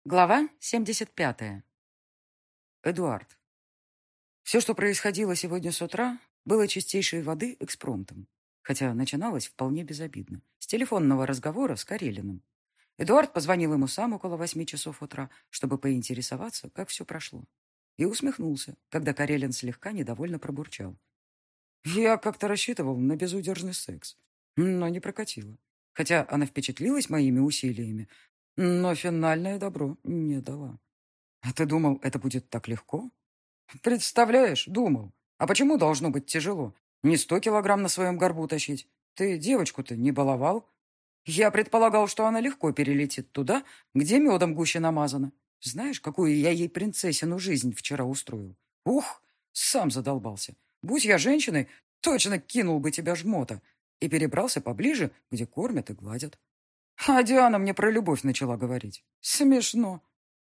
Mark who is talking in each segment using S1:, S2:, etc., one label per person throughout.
S1: Глава 75. Эдуард. Все, что происходило сегодня с утра, было чистейшей воды экспромтом, хотя начиналось вполне безобидно, с телефонного разговора с Карелиным. Эдуард позвонил ему сам около 8 часов утра, чтобы поинтересоваться, как все прошло. И усмехнулся, когда Карелин слегка недовольно пробурчал. Я как-то рассчитывал на безудержный секс, но не прокатило. Хотя она впечатлилась моими усилиями, но финальное добро не дала. А ты думал, это будет так легко? Представляешь, думал. А почему должно быть тяжело? Не 100 килограмм на своем горбу тащить. Ты девочку-то не баловал? Я предполагал, что она легко перелетит туда, где медом гуще намазано. Знаешь, какую я ей принцессину жизнь вчера устроил? Ух, сам задолбался. Будь я женщиной, точно кинул бы тебя жмота и перебрался поближе, где кормят и гладят. А Диана мне про любовь начала говорить. Смешно.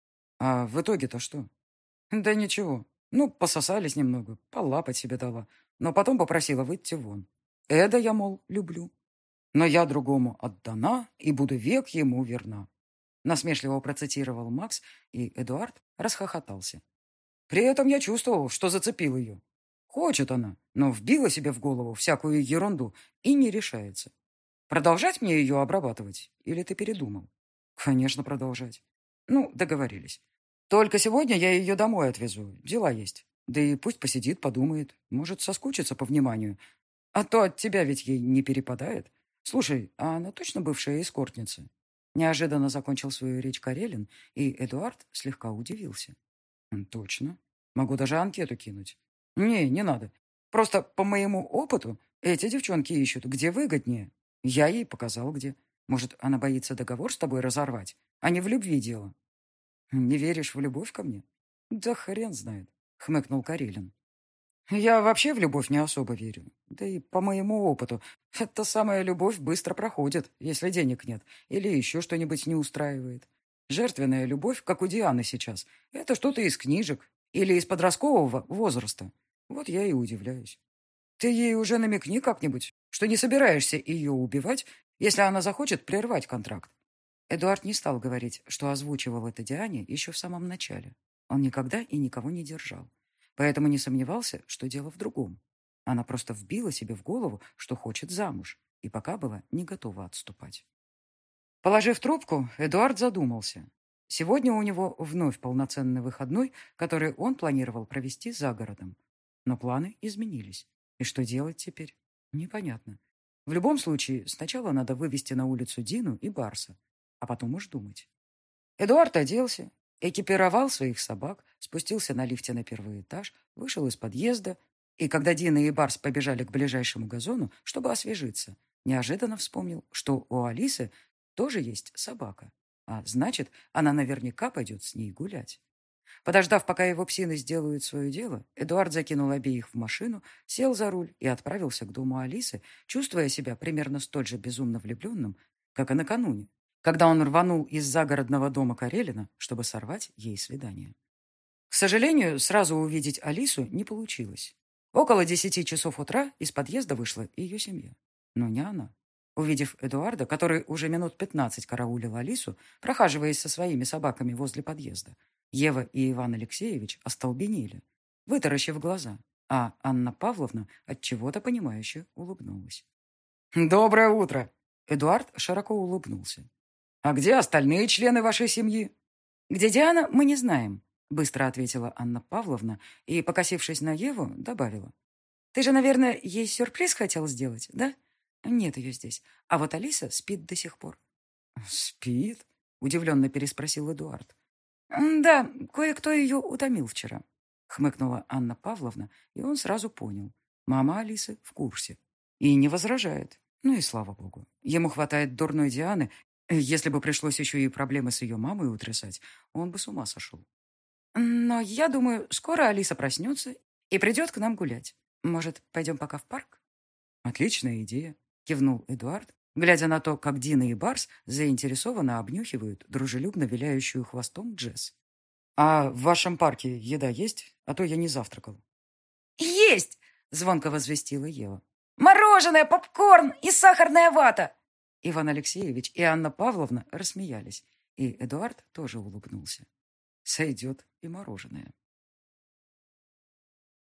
S1: А в итоге-то что? Да ничего. Ну, пососались немного, полапать себе дала. Но потом попросила выйти вон. Эда я, мол, люблю. Но я другому отдана и буду век ему верна. Насмешливо процитировал Макс, и Эдуард расхохотался. При этом я чувствовал, что зацепил ее. Хочет она, но вбила себе в голову всякую ерунду и не решается. Продолжать мне ее обрабатывать? Или ты передумал? Конечно, продолжать. Ну, договорились. Только сегодня я ее домой отвезу. Дела есть. Да и пусть посидит, подумает. Может, соскучится по вниманию. А то от тебя ведь ей не перепадает. Слушай, а она точно бывшая эскортница? Неожиданно закончил свою речь Карелин, и Эдуард слегка удивился. Точно. Могу даже анкету кинуть. Не надо. Просто по моему опыту эти девчонки ищут, где выгоднее. Я ей показал, где. Может, она боится договор с тобой разорвать, а не в любви дело. Не веришь в любовь ко мне? Да хрен знает, хмыкнул Карелин. Я вообще в любовь не особо верю. Да и по моему опыту, эта самая любовь быстро проходит, если денег нет или еще что-нибудь не устраивает. Жертвенная любовь, как у Дианы сейчас, это что-то из книжек или из подросткового возраста. Вот я и удивляюсь. Ты ей уже намекни как-нибудь, что не собираешься ее убивать, если она захочет прервать контракт. Эдуард не стал говорить, что озвучивал это Диане еще в самом начале. Он никогда и никого не держал. Поэтому не сомневался, что дело в другом. Она просто вбила себе в голову, что хочет замуж, и пока была не готова отступать. Положив трубку, Эдуард задумался. Сегодня у него вновь полноценный выходной, который он планировал провести за городом. Но планы изменились. И что делать теперь? Непонятно. В любом случае, сначала надо вывести на улицу Дину и Барса, а потом уж думать. Эдуард оделся, экипировал своих собак, спустился на лифте на первый этаж, вышел из подъезда, и когда Дина и Барс побежали к ближайшему газону, чтобы освежиться, неожиданно вспомнил, что у Алисы тоже есть собака, а значит, она наверняка пойдет с ней гулять. Подождав, пока его псины сделают свое дело, Эдуард закинул обеих в машину, сел за руль и отправился к дому Алисы, чувствуя себя примерно столь же безумно влюбленным, как и накануне, когда он рванул из загородного дома Карелина, чтобы сорвать ей свидание. К сожалению, сразу увидеть Алису не получилось. Около 10 часов утра из подъезда вышла ее семья. Но не она. Увидев Эдуарда, который уже минут 15 караулил Алису, прохаживаясь со своими собаками возле подъезда, Ева и Иван Алексеевич остолбенели, вытаращив глаза, а Анна Павловна от чего-то понимающе улыбнулась. «Доброе утро!» Эдуард широко улыбнулся. «А где остальные члены вашей семьи?» «Где Диана, мы не знаем», — быстро ответила Анна Павловна и, покосившись на Еву, добавила. «Ты же, наверное, ей сюрприз хотел сделать, да? Нет ее здесь. А вот Алиса спит до сих пор». «Спит?» — удивленно переспросил Эдуард. «Да, кое-кто ее утомил вчера», — хмыкнула Анна Павловна, и он сразу понял. Мама Алисы в курсе. И не возражает. Ну и слава богу. Ему хватает дурной Дианы. Если бы пришлось еще и проблемы с ее мамой утрясать, он бы с ума сошел. «Но я думаю, скоро Алиса проснется и придет к нам гулять. Может, пойдем пока в парк?» «Отличная идея», — кивнул Эдуард, глядя на то, как Дина и Барс заинтересованно обнюхивают дружелюбно виляющую хвостом Джесс. «А в вашем парке еда есть? А то я не завтракал».
S2: «Есть!» —
S1: звонко возвестила Ева.
S2: «Мороженое, попкорн и сахарная вата!»
S1: Иван Алексеевич и Анна Павловна рассмеялись. И Эдуард тоже улыбнулся. Сойдет и мороженое.